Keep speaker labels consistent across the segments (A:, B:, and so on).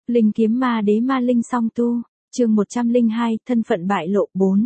A: Linh kiếm ma đế ma linh song tu, chương 102, thân phận bại lộ 4.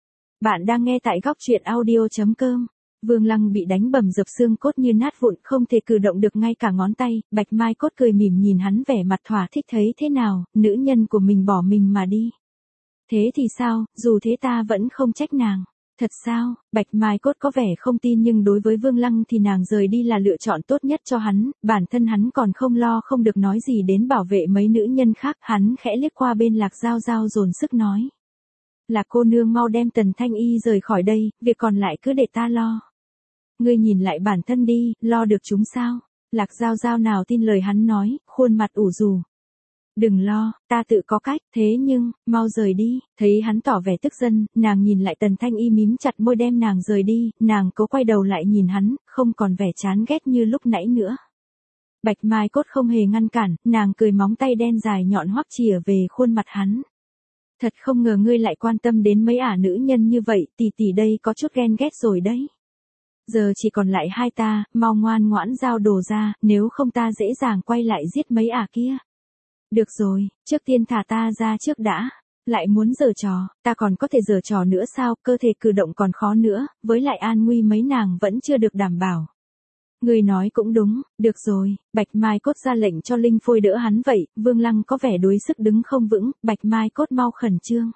A: Bạn đang nghe tại góc truyện audio.com. Vương Lăng bị đánh bầm dập xương cốt như nát vụn, không thể cử động được ngay cả ngón tay. Bạch Mai Cốt cười mỉm nhìn hắn vẻ mặt thỏa thích, thấy thế nào, nữ nhân của mình bỏ mình mà đi. Thế thì sao, dù thế ta vẫn không trách nàng. Thật sao? Bạch Mai Cốt có vẻ không tin, nhưng đối với Vương Lăng thì nàng rời đi là lựa chọn tốt nhất cho hắn, bản thân hắn còn không lo không được nói gì đến bảo vệ mấy nữ nhân khác. Hắn khẽ liếc qua bên Lạc Giao Giao dồn sức nói. Lạc cô nương mau đem Tần Thanh Y rời khỏi đây, việc còn lại cứ để ta lo. Ngươi nhìn lại bản thân đi, lo được chúng sao? Lạc Giao Giao nào tin lời hắn nói, khuôn mặt ủ rù. Đừng lo, ta tự có cách, thế nhưng, mau rời đi. Thấy hắn tỏ vẻ tức giận, nàng nhìn lại Tần Thanh Y mím chặt môi đem nàng rời đi, nàng cố quay đầu lại nhìn hắn, không còn vẻ chán ghét như lúc nãy nữa. Bạch Mai Cốt không hề ngăn cản, nàng cười móng tay đen dài nhọn hoắt chìa về khuôn mặt hắn. Thật không ngờ ngươi lại quan tâm đến mấy ả nữ nhân như vậy, tỷ tỷ đây có chút ghen ghét rồi đấy. Giờ chỉ còn lại hai ta, mau ngoan ngoãn giao đồ ra, nếu không ta dễ dàng quay lại giết mấy ả kia. Được rồi, trước tiên thả ta ra trước đã. Lại muốn giở trò, ta còn có thể giở trò nữa sao, cơ thể cử động còn khó nữa, với lại an nguy mấy nàng vẫn chưa được đảm bảo. Người nói cũng đúng, được rồi, Bạch Mai Cốt ra lệnh cho Linh Phôi đỡ hắn vậy, Vương Lăng có vẻ đuối sức đứng không vững, Bạch Mai Cốt mau khẩn trương.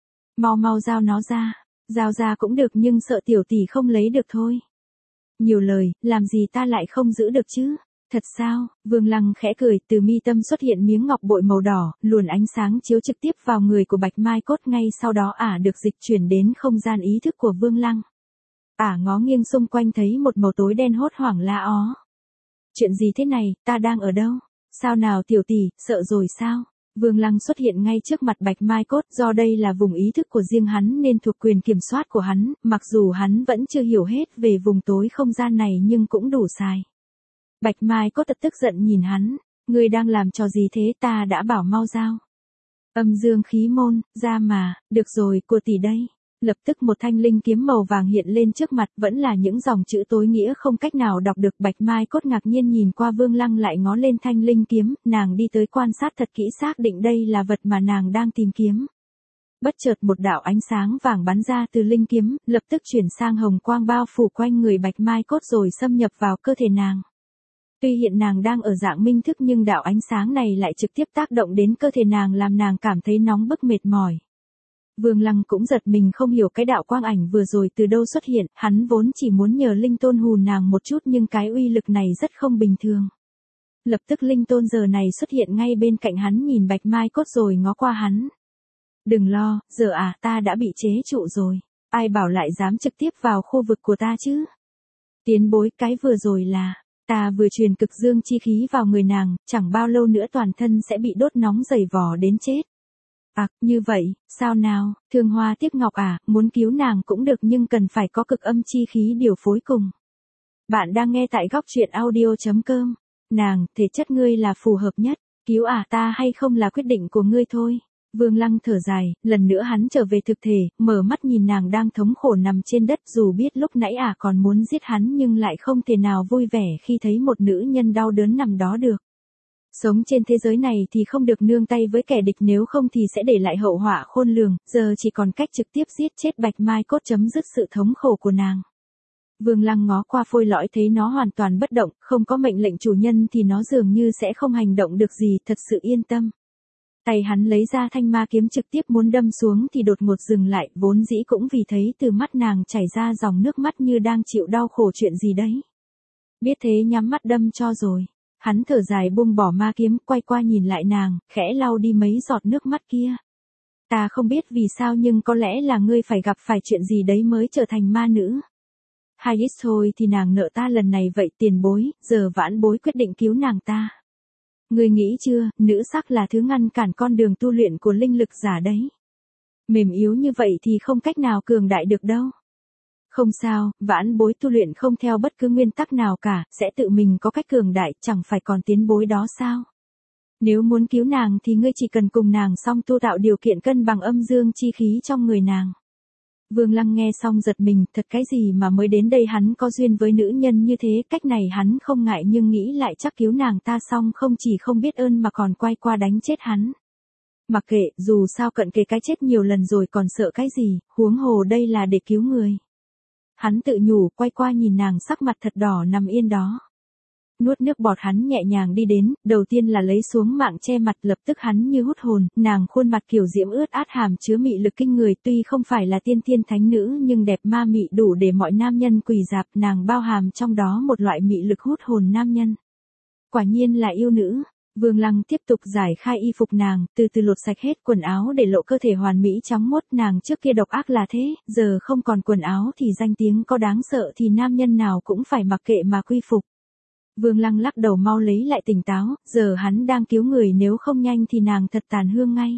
A: Mau giao nó ra, giao ra cũng được nhưng sợ tiểu tỷ không lấy được thôi. Nhiều lời, làm gì ta lại không giữ được chứ? Thật sao? Vương Lăng khẽ cười, từ mi tâm xuất hiện miếng ngọc bội màu đỏ, luồn ánh sáng chiếu trực tiếp vào người của Bạch Mai Cốt, ngay sau đó ả được dịch chuyển đến không gian ý thức của Vương Lăng. Ả ngó nghiêng xung quanh thấy một màu tối đen hốt hoảng la ó. Chuyện gì thế này, ta đang ở đâu? Sao nào tiểu tỷ, sợ rồi sao? Vương Lăng xuất hiện ngay trước mặt Bạch Mai Cốt, do đây là vùng ý thức của riêng hắn nên thuộc quyền kiểm soát của hắn, mặc dù hắn vẫn chưa hiểu hết về vùng tối không gian này nhưng cũng đủ xài. Bạch Mai Cốt tức giận nhìn hắn, ngươi đang làm trò gì thế, ta đã bảo mau giao. Âm dương khí môn, ra mà, được rồi, của tỷ đây. Lập tức một thanh linh kiếm màu vàng hiện lên trước mặt, vẫn là những dòng chữ tối nghĩa không cách nào đọc được. Bạch Mai Cốt ngạc nhiên nhìn qua Vương Lăng lại ngó lên thanh linh kiếm, nàng đi tới quan sát thật kỹ xác định đây là vật mà nàng đang tìm kiếm. Bất chợt một đạo ánh sáng vàng bắn ra từ linh kiếm, lập tức chuyển sang hồng quang bao phủ quanh người Bạch Mai Cốt rồi xâm nhập vào cơ thể nàng. Tuy hiện nàng đang ở dạng minh thức nhưng đạo ánh sáng này lại trực tiếp tác động đến cơ thể nàng làm nàng cảm thấy nóng bức mệt mỏi. Vương Lăng cũng giật mình không hiểu cái đạo quang ảnh vừa rồi từ đâu xuất hiện, hắn vốn chỉ muốn nhờ Linh Tôn hùn nàng một chút nhưng cái uy lực này rất không bình thường. Lập tức Linh Tôn giờ này xuất hiện ngay bên cạnh hắn nhìn Bạch Mai Cốt rồi ngó qua hắn. Đừng lo, giờ ta đã bị chế trụ rồi, ai bảo lại dám trực tiếp vào khu vực của ta chứ? Tiến bối, cái vừa rồi là... Ta vừa truyền cực dương chi khí vào người nàng, chẳng bao lâu nữa toàn thân sẽ bị đốt nóng dày vò đến chết. Như vậy, sao nào, Thương Hoa Tiếc Ngọc muốn cứu nàng cũng được nhưng cần phải có cực âm chi khí điều phối cùng. Bạn đang nghe tại góc truyện audio.com. Nàng, thể chất ngươi là phù hợp nhất, cứu ta hay không là quyết định của ngươi thôi. Vương Lăng thở dài, lần nữa hắn trở về thực thể, mở mắt nhìn nàng đang thống khổ nằm trên đất, dù biết lúc nãy còn muốn giết hắn nhưng lại không thể nào vui vẻ khi thấy một nữ nhân đau đớn nằm đó được. Sống trên thế giới này thì không được nương tay với kẻ địch, nếu không thì sẽ để lại hậu họa khôn lường, giờ chỉ còn cách trực tiếp giết chết Bạch Mai Cốt chấm dứt sự thống khổ của nàng. Vương Lăng ngó qua phôi lõi thấy nó hoàn toàn bất động, không có mệnh lệnh chủ nhân thì nó dường như sẽ không hành động được gì, thật sự yên tâm. Tay hắn lấy ra thanh ma kiếm trực tiếp muốn đâm xuống thì đột ngột dừng lại, vốn dĩ cũng vì thấy từ mắt nàng chảy ra dòng nước mắt như đang chịu đau khổ chuyện gì đấy. Biết thế nhắm mắt đâm cho rồi. Hắn thở dài buông bỏ ma kiếm, quay qua nhìn lại nàng, khẽ lau đi mấy giọt nước mắt kia. Ta không biết vì sao nhưng có lẽ là ngươi phải gặp phải chuyện gì đấy mới trở thành ma nữ. Hay ít thôi thì nàng nợ ta lần này vậy tiền bối, giờ vãn bối quyết định cứu nàng ta. Ngươi nghĩ chưa, nữ sắc là thứ ngăn cản con đường tu luyện của linh lực giả đấy. Mềm yếu như vậy thì không cách nào cường đại được đâu. Không sao, vãn bối tu luyện không theo bất cứ nguyên tắc nào cả, sẽ tự mình có cách cường đại, chẳng phải còn tiến bối đó sao? Nếu muốn cứu nàng thì ngươi chỉ cần cùng nàng song tu tạo điều kiện cân bằng âm dương chi khí trong người nàng. Vương Lăng nghe xong giật mình, thật cái gì mà mới đến đây hắn có duyên với nữ nhân như thế, cách này hắn không ngại nhưng nghĩ lại chắc cứu nàng ta xong không chỉ không biết ơn mà còn quay qua đánh chết hắn. Mặc kệ, dù sao cận kề cái chết nhiều lần rồi còn sợ cái gì, huống hồ đây là để cứu người. Hắn tự nhủ, quay qua nhìn nàng sắc mặt thật đỏ nằm yên đó. Nuốt nước bọt hắn nhẹ nhàng đi đến, đầu tiên là lấy xuống mạng che mặt, lập tức hắn như hút hồn, nàng khuôn mặt kiểu diễm ướt át hàm chứa mị lực kinh người, tuy không phải là tiên tiên thánh nữ nhưng đẹp ma mị đủ để mọi nam nhân quỳ rạp, nàng bao hàm trong đó một loại mị lực hút hồn nam nhân. Quả nhiên là yêu nữ. Vương Lăng tiếp tục giải khai y phục nàng, từ từ lột sạch hết quần áo để lộ cơ thể hoàn mỹ trắng muốt, nàng trước kia độc ác là thế, giờ không còn quần áo thì danh tiếng có đáng sợ thì nam nhân nào cũng phải mặc kệ mà quy phục. Vương Lăng lắc đầu mau lấy lại tỉnh táo, giờ hắn đang cứu người nếu không nhanh thì nàng thật tàn hương ngay.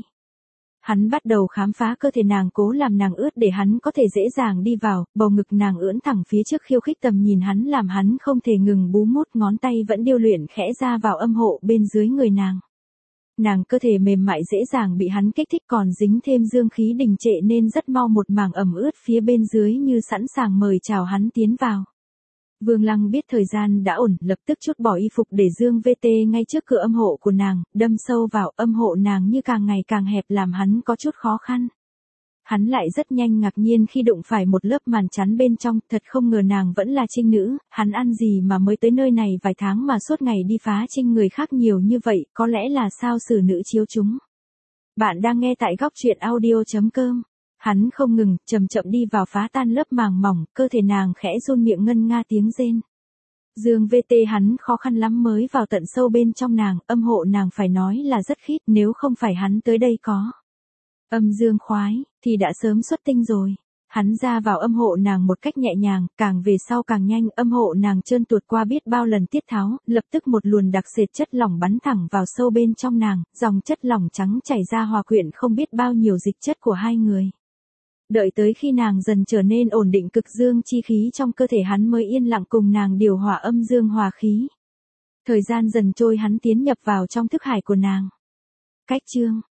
A: Hắn bắt đầu khám phá cơ thể nàng cố làm nàng ướt để hắn có thể dễ dàng đi vào, bầu ngực nàng ưỡn thẳng phía trước khiêu khích tầm nhìn hắn làm hắn không thể ngừng bú mút, ngón tay vẫn điêu luyện khẽ ra vào âm hộ bên dưới người nàng. Nàng cơ thể mềm mại dễ dàng bị hắn kích thích còn dính thêm dương khí đình trệ nên rất mau một mảng ẩm ướt phía bên dưới như sẵn sàng mời chào hắn tiến vào. Vương Lăng biết thời gian đã ổn, lập tức trút bỏ y phục để dương VT ngay trước cửa âm hộ của nàng, đâm sâu vào âm hộ nàng như càng ngày càng hẹp làm hắn có chút khó khăn. Hắn lại rất nhanh ngạc nhiên khi đụng phải một lớp màn chắn bên trong, thật không ngờ nàng vẫn là trinh nữ, hắn ăn gì mà mới tới nơi này vài tháng mà suốt ngày đi phá trinh người khác nhiều như vậy, có lẽ là sao xử nữ chiếu chúng. Bạn đang nghe tại góc truyện audio.com. Hắn không ngừng, chậm chậm đi vào phá tan lớp màng mỏng, cơ thể nàng khẽ run miệng ngân nga tiếng rên. Dương VT hắn khó khăn lắm mới vào tận sâu bên trong nàng, âm hộ nàng phải nói là rất khít, nếu không phải hắn tới đây có âm dương khoái, thì đã sớm xuất tinh rồi. Hắn ra vào âm hộ nàng một cách nhẹ nhàng, càng về sau càng nhanh, âm hộ nàng trơn tuột qua biết bao lần tiết tháo, lập tức một luồn đặc sệt chất lỏng bắn thẳng vào sâu bên trong nàng, dòng chất lỏng trắng chảy ra hòa quyện không biết bao nhiêu dịch chất của hai người. Đợi tới khi nàng dần trở nên ổn định cực dương chi khí trong cơ thể hắn mới yên lặng cùng nàng điều hòa âm dương hòa khí. Thời gian dần trôi hắn tiến nhập vào trong thức hải của nàng. Cách chương